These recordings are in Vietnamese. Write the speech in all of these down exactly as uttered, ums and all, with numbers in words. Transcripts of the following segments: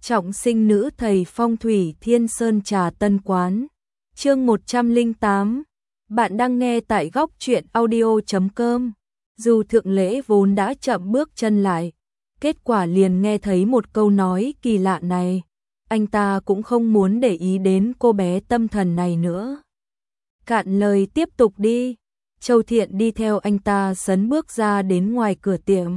Trọng sinh nữ thầy phong thủy Thiên Sơn Trà Tân Quán. Chương một trăm lẻ tám. Bạn đang nghe tại góc truyện audio chấm com. Dù thượng lễ vốn đã chậm bước chân lại, kết quả liền nghe thấy một câu nói kỳ lạ này. Anh ta cũng không muốn để ý đến cô bé tâm thần này nữa. Cạn lời tiếp tục đi. Châu Thiện đi theo anh ta sấn bước ra đến ngoài cửa tiệm.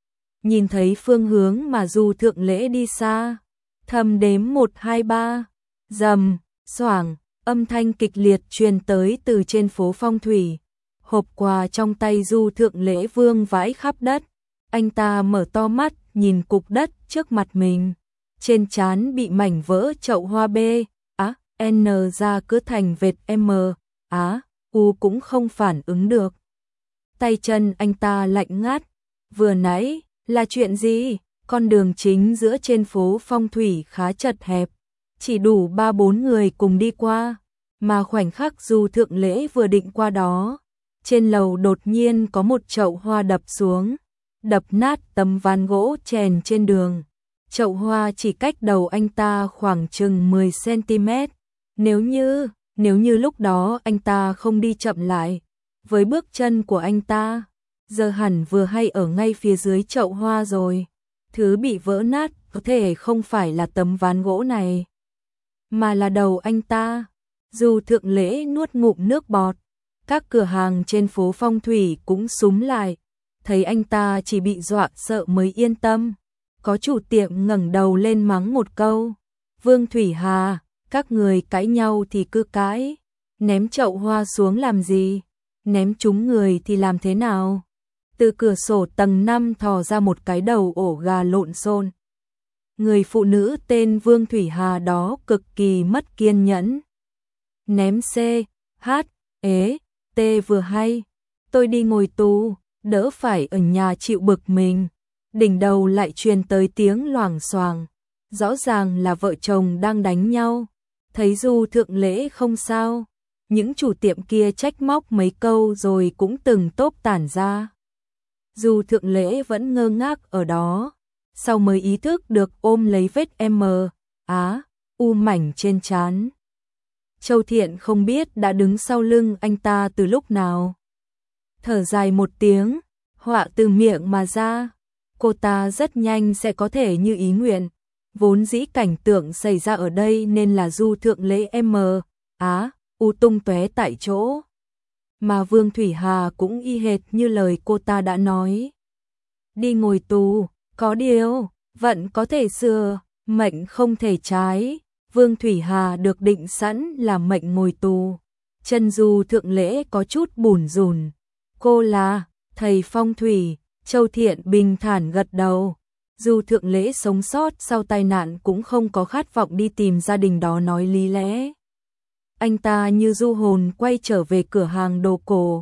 Nhìn thấy phương hướng mà Du thượng lễ đi xa, thầm đếm một hai ba, rầm, xoảng, âm thanh kịch liệt truyền tới từ trên phố phong thủy. Hộp quà trong tay Du thượng lễ vương vãi khắp đất. Anh ta mở to mắt nhìn cục đất trước mặt mình. Trên trán bị mảnh vỡ chậu hoa B, á, N ra cứ thành vệt M, á, U cũng không phản ứng được. Tay chân anh ta lạnh ngắt. Vừa nãy là chuyện gì? Con đường chính giữa trên phố phong thủy khá chật hẹp, chỉ đủ ba bốn người cùng đi qua, mà khoảnh khắc Du thượng lễ vừa định qua đó, trên lầu đột nhiên có một chậu hoa đập xuống, đập nát tấm ván gỗ chèn trên đường. Chậu hoa chỉ cách đầu anh ta khoảng chừng mười xăng ti mét. Nếu như, nếu như lúc đó anh ta không đi chậm lại, với bước chân của anh ta, giờ hẳn vừa hay ở ngay phía dưới chậu hoa rồi. Thứ bị vỡ nát có thể không phải là tấm ván gỗ này, mà là đầu anh ta. Dù thượng lễ nuốt ngụm nước bọt, các cửa hàng trên phố phong thủy cũng súm lại, thấy anh ta chỉ bị dọa sợ mới yên tâm. Có chủ tiệm ngẩng đầu lên mắng một câu: Vương Thủy Hà, các người cãi nhau thì cứ cãi, ném chậu hoa xuống làm gì, ném trúng người thì làm thế nào? Từ cửa sổ tầng năm thò ra một cái đầu ổ gà lộn xộn. Người phụ nữ tên Vương Thủy Hà đó cực kỳ mất kiên nhẫn. Ném C, H, ế, T vừa hay, tôi đi ngồi tù, đỡ phải ở nhà chịu bực mình. Đỉnh đầu lại truyền tới tiếng loảng xoảng, rõ ràng là vợ chồng đang đánh nhau. Thấy Du thượng lễ không sao, những chủ tiệm kia trách móc mấy câu rồi cũng từng tốp tản ra. Du thượng lễ vẫn ngơ ngác ở đó, sau mới ý thức được ôm lấy vết M, á, U mảnh trên trán. Châu Thiện không biết đã đứng sau lưng anh ta từ lúc nào. Thở dài một tiếng, họa từ miệng mà ra. Cô ta rất nhanh sẽ có thể như ý nguyện. Vốn dĩ cảnh tượng xảy ra ở đây nên là Du thượng lễ M, á, U tung tóe tại chỗ. Mà Vương Thủy Hà cũng y hệt như lời cô ta đã nói. Đi ngồi tù, có điều, vận có thể sửa, mệnh không thể trái. Vương Thủy Hà được định sẵn là mệnh ngồi tù. Chân Du thượng lễ có chút bủn rủn. Cô là thầy phong thủy. Châu Thiện bình thản gật đầu. Du thượng lễ sống sót sau tai nạn cũng không có khát vọng đi tìm gia đình đó nói lý lẽ. Anh ta như du hồn quay trở về cửa hàng đồ cổ.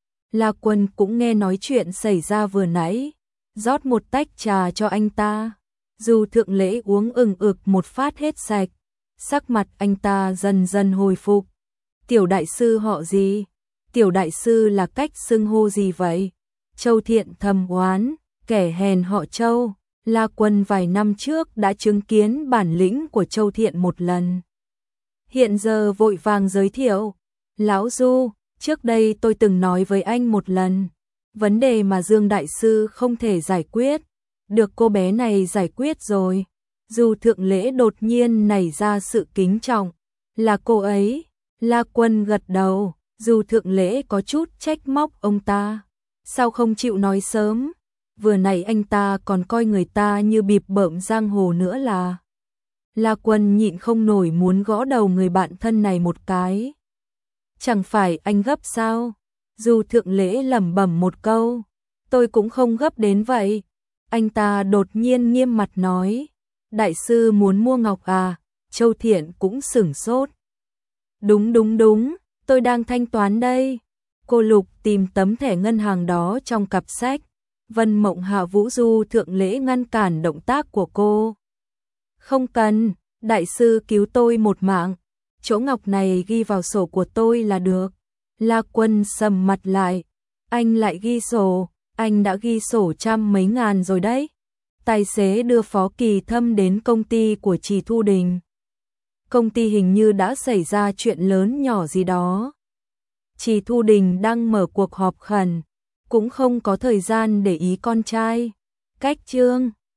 La Quân cũng nghe nói chuyện xảy ra vừa nãy, rót một tách trà cho anh ta. Du thượng lễ uống ừng ực một phát hết sạch, sắc mặt anh ta dần dần hồi phục. Tiểu đại sư họ gì? Tiểu đại sư là cách xưng hô gì vậy? Châu Thiện thầm oán, kẻ hèn họ Châu. La Quân vài năm trước đã chứng kiến bản lĩnh của Châu Thiện một lần. Hiện giờ vội vàng giới thiệu: Lão Du, trước đây tôi từng nói với anh một lần, vấn đề mà Dương đại sư không thể giải quyết, được cô bé này giải quyết rồi. Du thượng lễ đột nhiên nảy ra sự kính trọng. Là cô ấy? La Quân gật đầu. Du thượng lễ có chút trách móc ông ta, sao không chịu nói sớm? Vừa nãy anh ta còn coi người ta như bịp bợm giang hồ nữa là. La Quân nhịn không nổi muốn gõ đầu người bạn thân này một cái. Chẳng phải anh gấp sao? Du thượng lễ lẩm bẩm một câu. Tôi cũng không gấp đến vậy. Anh ta đột nhiên nghiêm mặt nói. Đại sư muốn mua ngọc à? Châu Thiện cũng sửng sốt. Đúng đúng đúng, tôi đang thanh toán đây. Cô Lục tìm tấm thẻ ngân hàng đó trong cặp sách. Vân Mộng hạ vũ Du thượng lễ ngăn cản động tác của cô. Không cần, đại sư cứu tôi một mạng. Chỗ ngọc này ghi vào sổ của tôi là được. La Quân sầm mặt lại. Anh lại ghi sổ, anh đã ghi sổ trăm mấy ngàn rồi đấy. Tài xế đưa Phó Kỳ Thâm đến công ty của Trì Thu Đình. Công ty hình như đã xảy ra chuyện lớn nhỏ gì đó. Trì Thu Đình đang mở cuộc họp khẩn, cũng không có thời gian để ý con trai. Cách chương